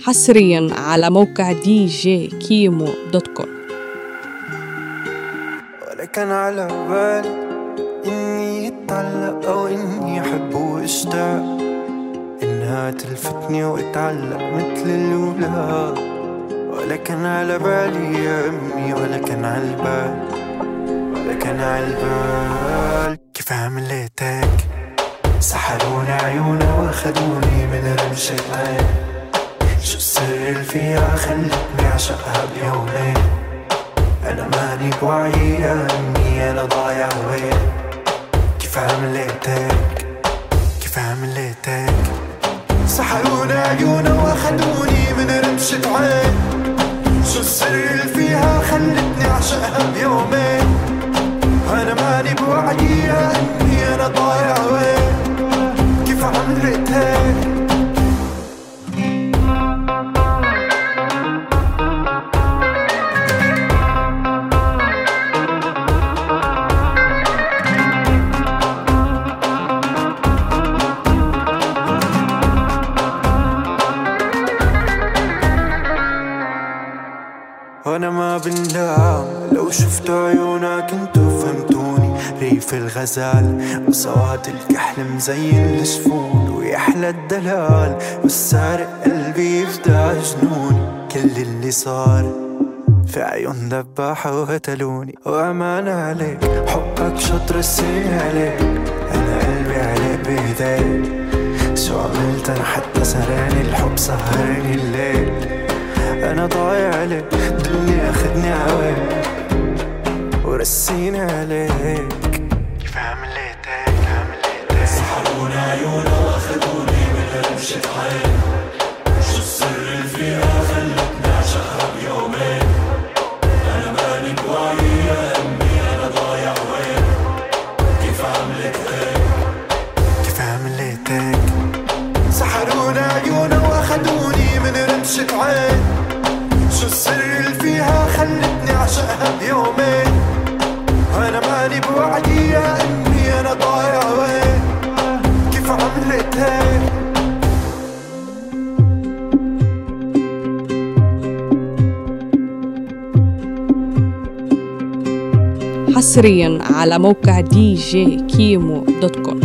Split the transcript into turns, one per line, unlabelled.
حصريا على موقع djkimo.com.
ولا كان على بالي إني أتعلق أو إني أحب وأشتاق، إنها تلفتني وأتعلق مثل الأولى. ولا كان على بالي يا أمي، ولا كان على البال، ولا كان على البال. كيف عملتك؟ سحروني عيونا واخدوني من رمشة عين. شو السر اللي فيها خلتني أعشقها بيومين؟ أنا ماني بوعي يا أمي، أنا ضايع وين؟ كيف عملتك؟ كيف عملتك؟ سحرونا عيونا واخدوني من رمشة عين. شو السر اللي فيها خلتني أعشقها بيومين؟ أنا ماني بوعي يا أمي، أنا ضايع وين؟ كيف عملتك؟ وانا ما بندام لو شفت عيونك انتو فهمتوني. ريف الغزال وسواد الكحل مزين الجفون، ويحلى الدلال والسارق قلبي يفدى جنوني. كل اللي صار في عيون دباحة وقتلوني، وامان عليك حبك شطر السنين عليك. انا قلبي عليك بيديك، شو عملت انا حتى سهراني الحب سهرني الليل. أنا ضايع عليك الدنيا أخدني عويك ورسيني عليك. كيف عملتك؟ عملتك
سحرونا عيونا واخدوني من رمشة عين. شو السر اللي فيها خلتني أعشقها بيومين؟ أنا ماني بوعي يا أمي، أنا ضايع وين؟ كيف عملتك؟
كيف عملتك؟ سحرونا عيونا واخدوني من رمشة عين. شو السر اللي فيها خلتني أعشقها بيومين؟ أنا ماني بوعدي يا أمي، أنا ضايع وين؟ كيف عملتك؟
حصريا على موقع djkimo.com.